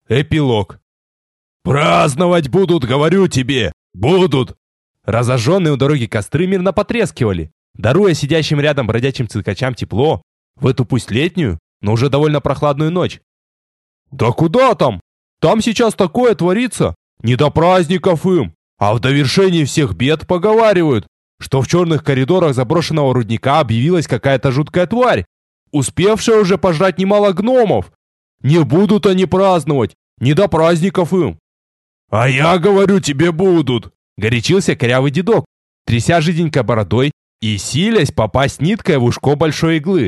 Эпилог. «Праздновать будут, говорю тебе! Будут!» Разожженные у дороги костры мирно потрескивали, даруя сидящим рядом бродячим циркачам тепло в эту пусть летнюю, но уже довольно прохладную ночь. «Да куда там? Там сейчас такое творится! Не до праздников им! А в довершении всех бед поговаривают, что в черных коридорах заброшенного рудника объявилась какая-то жуткая тварь, успевшая уже пожрать немало гномов. Не будут они праздновать, не до праздников им!» «А я говорю, тебе будут!» — горячился корявый дедок, тряся жиденькой бородой и силясь попасть ниткой в ушко большой иглы.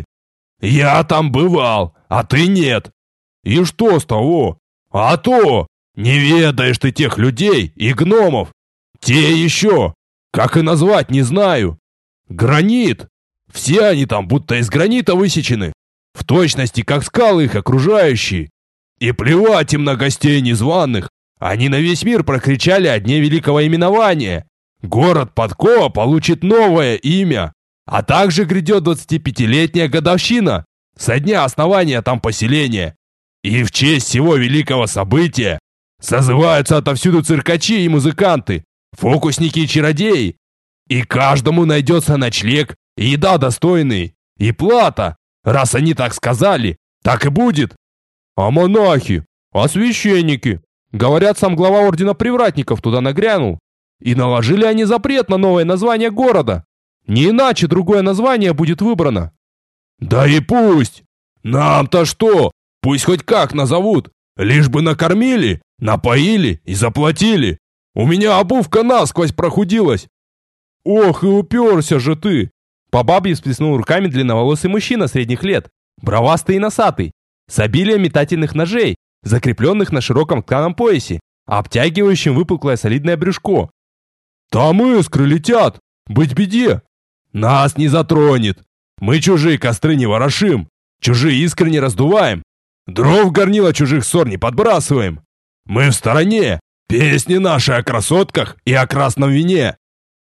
«Я там бывал, а ты нет!» «И что с того?» «А то! Не ведаешь ты тех людей и гномов! Те еще! Как и назвать, не знаю! Гранит! Все они там будто из гранита высечены, в точности, как скалы их окружающие. И плевать им на гостей незваных, они на весь мир прокричали о дне великого именования. Город Подкова получит новое имя, а также грядет 25-летняя годовщина со дня основания там поселения. И в честь всего великого события созываются отовсюду циркачи и музыканты, фокусники и чародеи. И каждому найдется ночлег и еда достойные, и плата. Раз они так сказали, так и будет. А монахи? А священники? Говорят, сам глава ордена привратников туда нагрянул. И наложили они запрет на новое название города. Не иначе другое название будет выбрано. Да и пусть. Нам-то что? Пусть хоть как назовут. Лишь бы накормили, напоили и заплатили. У меня обувка насквозь прохудилась. Ох, и уперся же ты. По бабье всплеснул руками длинноволосый мужчина средних лет, бровастый и носатый, с обилием метательных ножей, закрепленных на широком тканом поясе, обтягивающим выпуклое солидное брюшко. «Там искры летят! Быть беде! Нас не затронет! Мы чужие костры не ворошим, чужие искры не раздуваем, дров в горнило чужих ссор не подбрасываем. Мы в стороне, песни наши о красотках и о красном вине.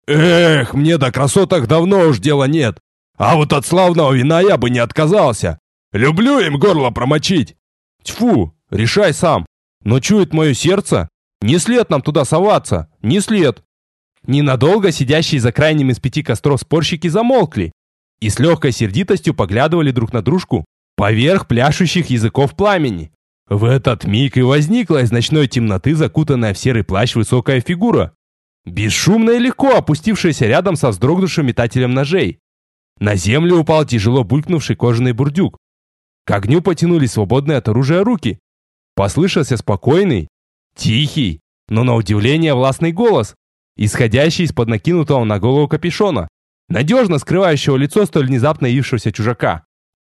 Эх, мне до красоток давно уж дела нет, а вот от славного вина я бы не отказался. Люблю им горло промочить. Тьфу, решай сам. Но чует мое сердце, не след нам туда соваться, не след». Ненадолго сидящие за крайним из 5 костров спорщики замолкли и с легкой сердитостью поглядывали друг на дружку поверх пляшущих языков пламени. В этот миг и возникла из ночной темноты закутанная в серый плащ высокая фигура, бесшумно и легко опустившаяся рядом со вздрогнувшим метателем ножей. На землю упал тяжело булькнувший кожаный бурдюк. К огню потянулись свободные от оружия руки. Послышался спокойный, тихий, но на удивление властный голос, исходящий из-под накинутого на голову капюшона, надежно скрывающего лицо столь внезапно явившегося чужака.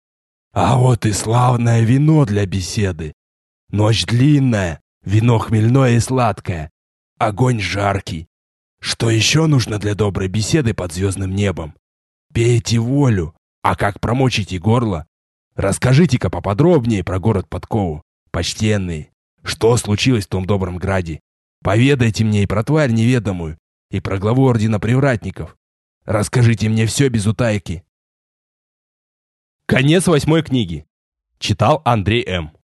«А вот и славное вино для беседы. Ночь длинная, вино хмельное и сладкое, огонь жаркий. Что еще нужно для доброй беседы под звездным небом? Пейте волю, а как промочите горло? Расскажите-ка поподробнее про город Подкову, почтенные. Что случилось в том добром граде? Поведайте мне и про тварь неведомую, и про главу ордена привратников. Расскажите мне все без утайки». Конец 8 книги. Читал Андрей М.